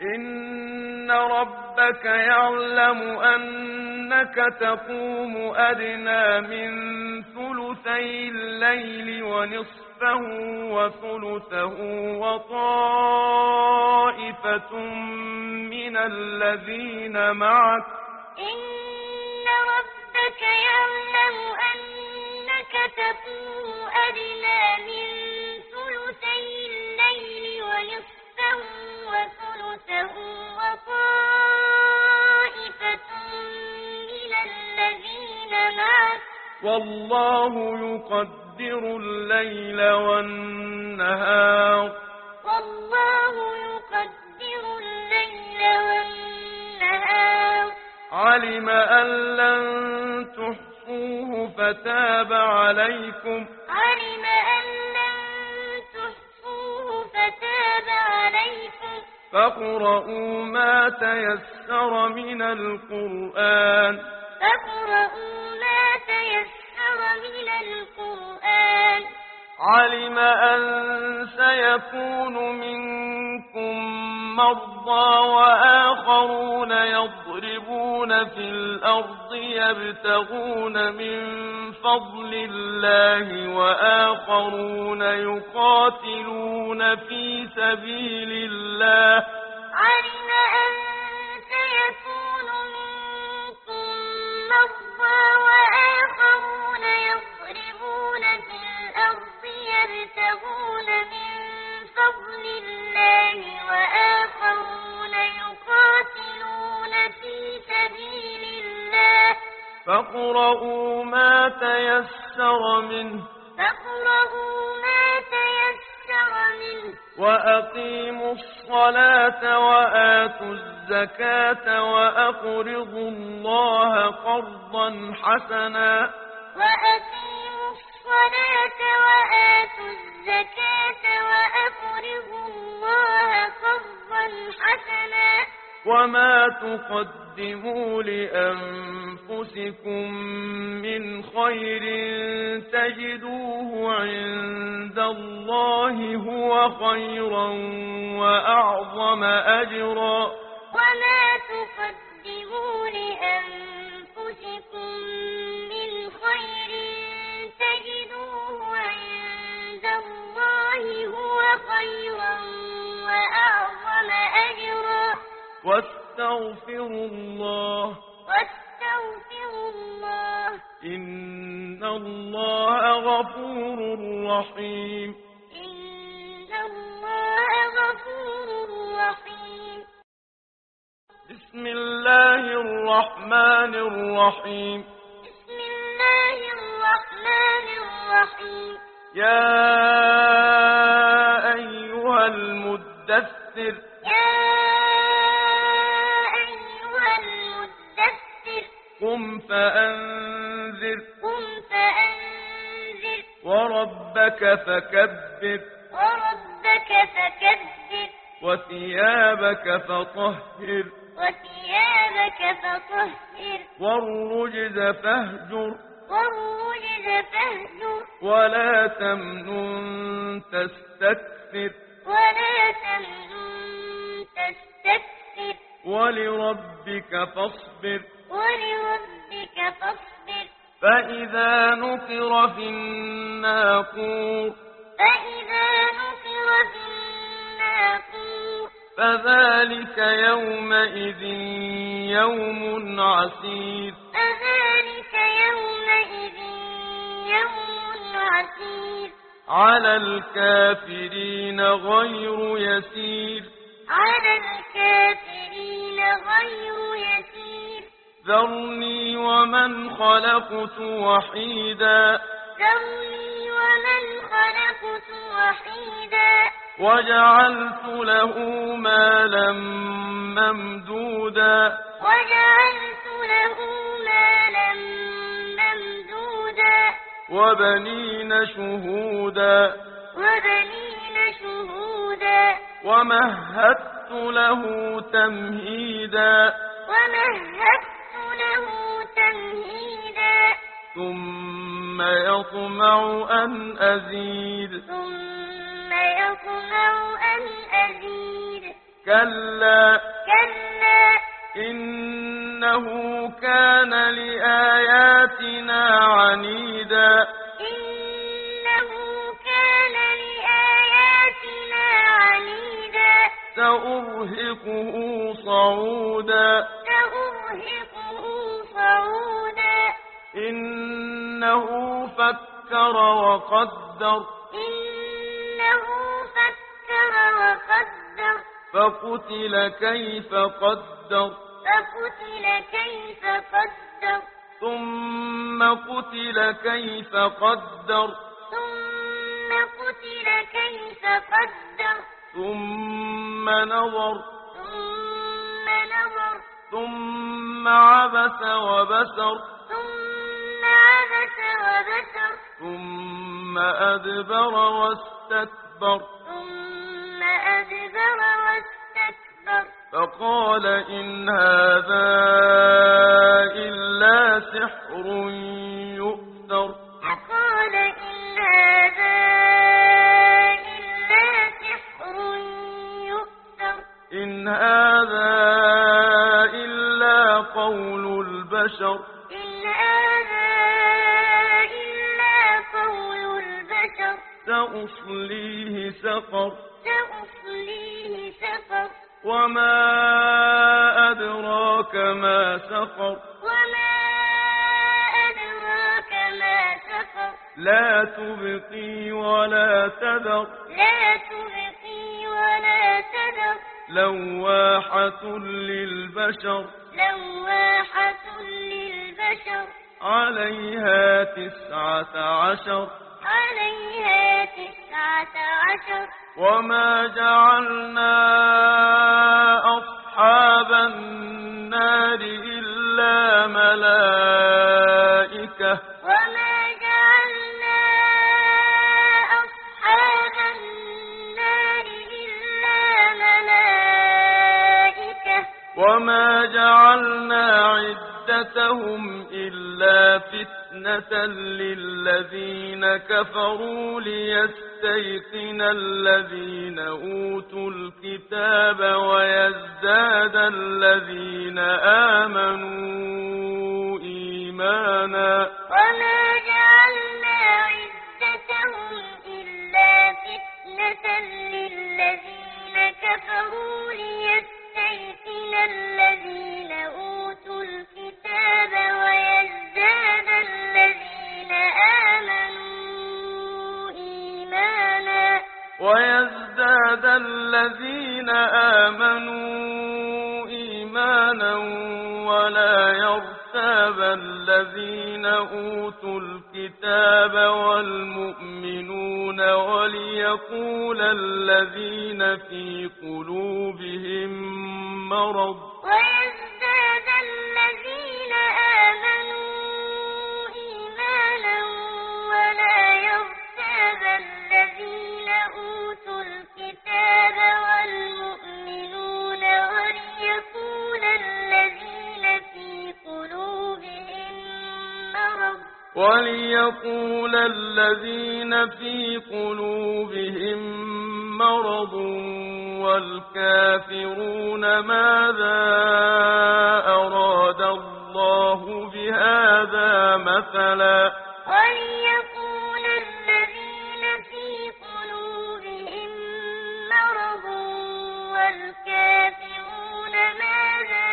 إن ربك يعلم أنك تقوم أدنى من ثلثي الليل ونصفه وثلثه وطائفة من الذين معك إن ربك يعلم أنك تقوم أدنى من ثلثي الليل ونصفه وثلثه وطائفة من الذين معك والله يقدر الليل والنهار والله يقدر الليل والنهار علم أن لن تحصوه فتاب عليكم علم أن لن تحصوه فتاب عليكم فاقرؤوا ما تيسر من القرآن فاقرؤوا ما تيسر من القرآن علم أن سيكون منكم مرضى وآخرون يضربون في الأرض يبتغون من فضل الله وآخرون يقاتلون في سبيل الله علم أن سيكون منكم مرضى وآخرون يضربون في الأرض يبتغون من فضل الله وآخرون يقاتلون في سبيل الله فاقرؤوا ما تيسر منه وأقيموا الصلاة وآتوا الزكاة وأقرضوا الله قرضا حسنا وأقيموا الصلاة وآتوا الزكاة وأقرضوا الله قرضا حسنا وما تقدموا لأنفسكم من خير تجدوه عند الله هو خيرا وأعظم أجرا وما تقدموا لأنفسكم من خير تجدوه عند الله هو خيرا وأعظم أجرا واستغفروا الله إن الله غفور رحيم إن الله غفور رحيم بسم الله الرحمن الرحيم بسم الله الرحمن الرحيم يا أيها المدثر يا أيها المدثر قم فأنذر قم فأنذر وربك فكبر وربك فكبر وثيابك فطهر وثيابك فطهر والرجز فاهجر والرجز فاهجر ولا تمنن تستكثر ولا تمنن تستكثر ولربك فاصبر ولربك فاصبر فإذا نقر في الناقور فإذا نقر في الناقور فذلك يومئذ يوم عسير فذلك يومئذ يوم عسير على الكافرين غير يسير على الكافرين غير يسير ذرني ومن خلقت وحيدا ذرني ومن خلقت وحيدا وجعلت له مالا ممدودا وجعلت له مالا ممدودا وبنين شهودا وبنين شهودا ومهدت له تمهيدا ومهدت له تمهيدا ثم يطمع أن أزيد ثم يطمع أن أزيد كلا كلا إنه كان لآياتنا عنيدا إنه كان لآياتنا عنيدا سأرهقه صعودا سأرهقه صعودا إنه فكر وقدر إنه فكر وقدر فقتل كيف قدر فقتل كيف قدر ثم قتل كيف قدر ثم قتل كيف قدر ثم نظر ثم نظر ثم عبس وبسر ثم عبس وبسر ثم أدبر واستكبر ثم أدبر واستكبر فقال إن هذا إلا سحر يؤثر فقال إن هذا إلا سحر يؤثر إن هذا إلا قول البشر إن هذا إلا قول البشر سأصليه سقر سأصليه سقر وما أدراك ما سقر وما أدراك ما سقر لا تبقي ولا تذر لا تبقي ولا تذر لواحة للبشر لواحة للبشر عليها 19 عليها 19 وما جعلنا أصحاب النار إلا ملائكة وما جعلنا أصحاب النار إلا ملائكة وما جعلنا عدتهم إلا فتنة للذين كفروا ليستيقن الذين أوتوا الكتاب ويزداد الذين آمنوا إيمانا وما جعلنا عدتهم إلا فتنة للذين كفروا ليستيقن الذين أوتوا الكتاب ويزداد الذين آمنوا إيمانا ولا يرتاب الذين أوتوا الكتاب والمؤمنون وليقول الذين في قلوبهم مرض ويزداد الذين آمنوا إيمانا ولا يرتاب الذين أوتوا الكتاب والمؤمنون وليقول الذين في قلوبهم مرض والكافرون ماذا أراد الله بهذا مثلا وليقول الذين في قلوبهم مرض والكافرون ماذا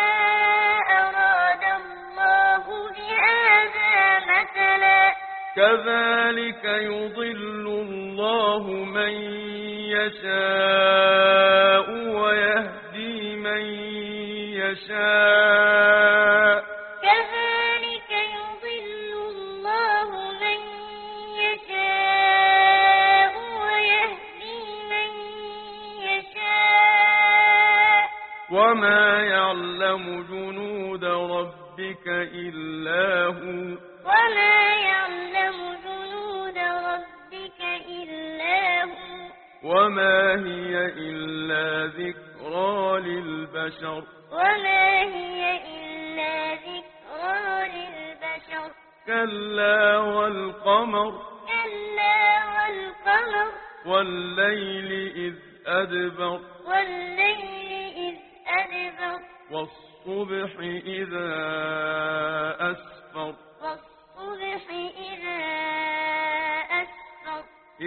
أراد الله بهذا مثلا كذلك يضل الله من يشاء ويهدي من يشاء كذلك يضل الله من يشاء ويهدي من يشاء وما يعلم جنود ربك إلا هو وما يعلم جنود ربك إلا هو وما هي إلا ذكرى للبشر وما هي إلا ذكرى للبشر كلا والقمر كلا والقمر والليل إذ أدبر والليل إذ أدبر والصبح إذا أسفر والصبح إذا أسفر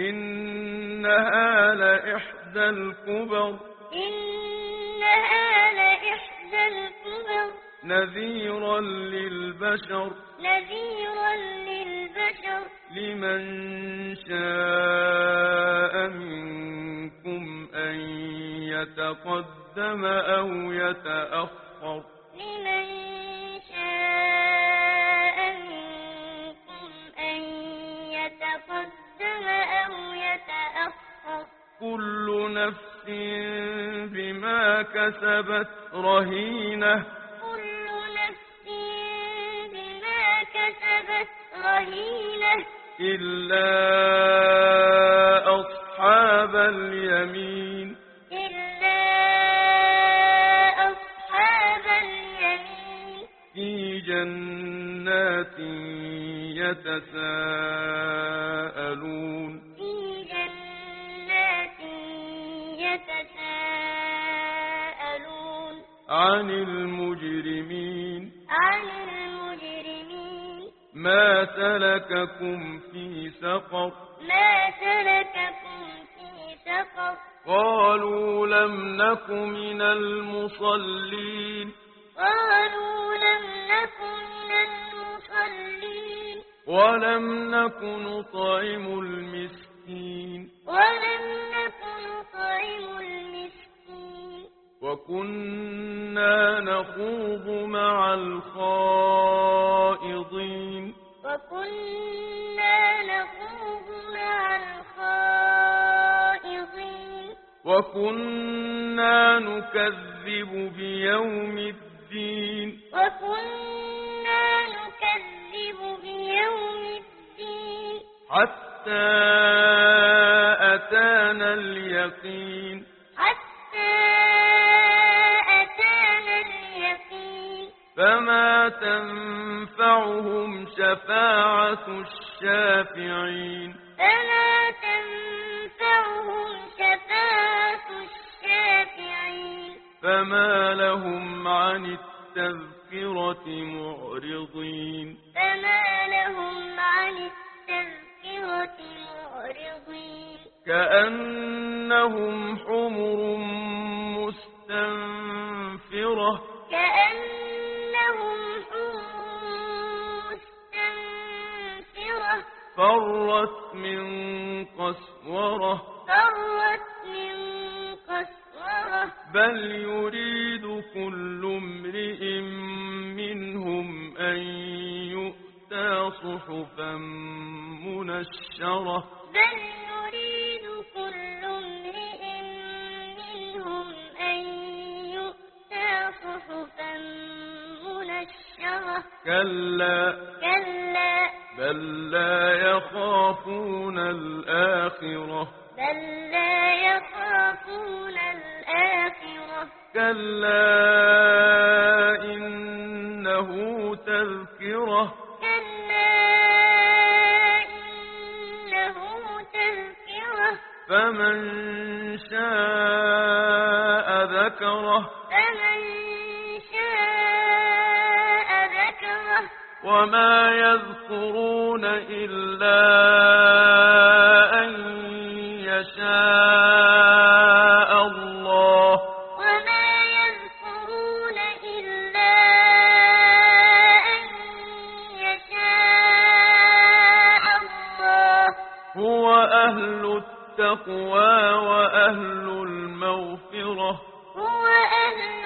إنها لإحدى الكبر إنها لإحدى الكبر نذيرا للبشر نذيرا للبشر لمن شاء منكم أن يتقدم أو يتأخر لمن شاء منكم أن يتقدم أو يتأخر كل نفس بما كسبت رهينة كل نفس بما كسبت رهينة إلا أصحاب اليمين إلا أصحاب اليمين في جنات يتساءلون في جنات يتساءلون عن المجرمين عن المجرمين ما سلككم في سقر ما سلككم في سقر قالوا لم نك من المصلين قالوا لم نك من المصلين ولم نك نطعم المسكين ولم نك نطعم المسكين وكنا نخوض مع الخائضين وكنا نخوض مع الخائضين وكنا نكذب بيوم الدين وكنا نكذب بيوم الدين حتى أتانا اليقين حتى أتانا اليقين فما تنفعهم شفاعة الشافعين فما تنفعهم شفاعة الشافعين فما لهم عن التذكرة معرضين فما لهم عن التذكرة معرضين كأنهم حمر مستنفرة كأنهم حمر مستنفرة فرت من قسورة فرت من قسورة بل يريد كل امرئ منهم أن يؤتى صحفا منشرة بل يريد كل امرئ منهم أن يؤتى صحفا منشرة كلا كلا بل لا يخافون الآخرة بل لا يخافون الآخرة كلا إنه تذكرة كلا إنه تذكرة فمن شاء ذكره فمن شاء ذكره وما يذكرون إلا أن يشاء الله وما يذكرون إلا أن يشاء الله هو أهل التقوى وأهل المغفرة هو أهل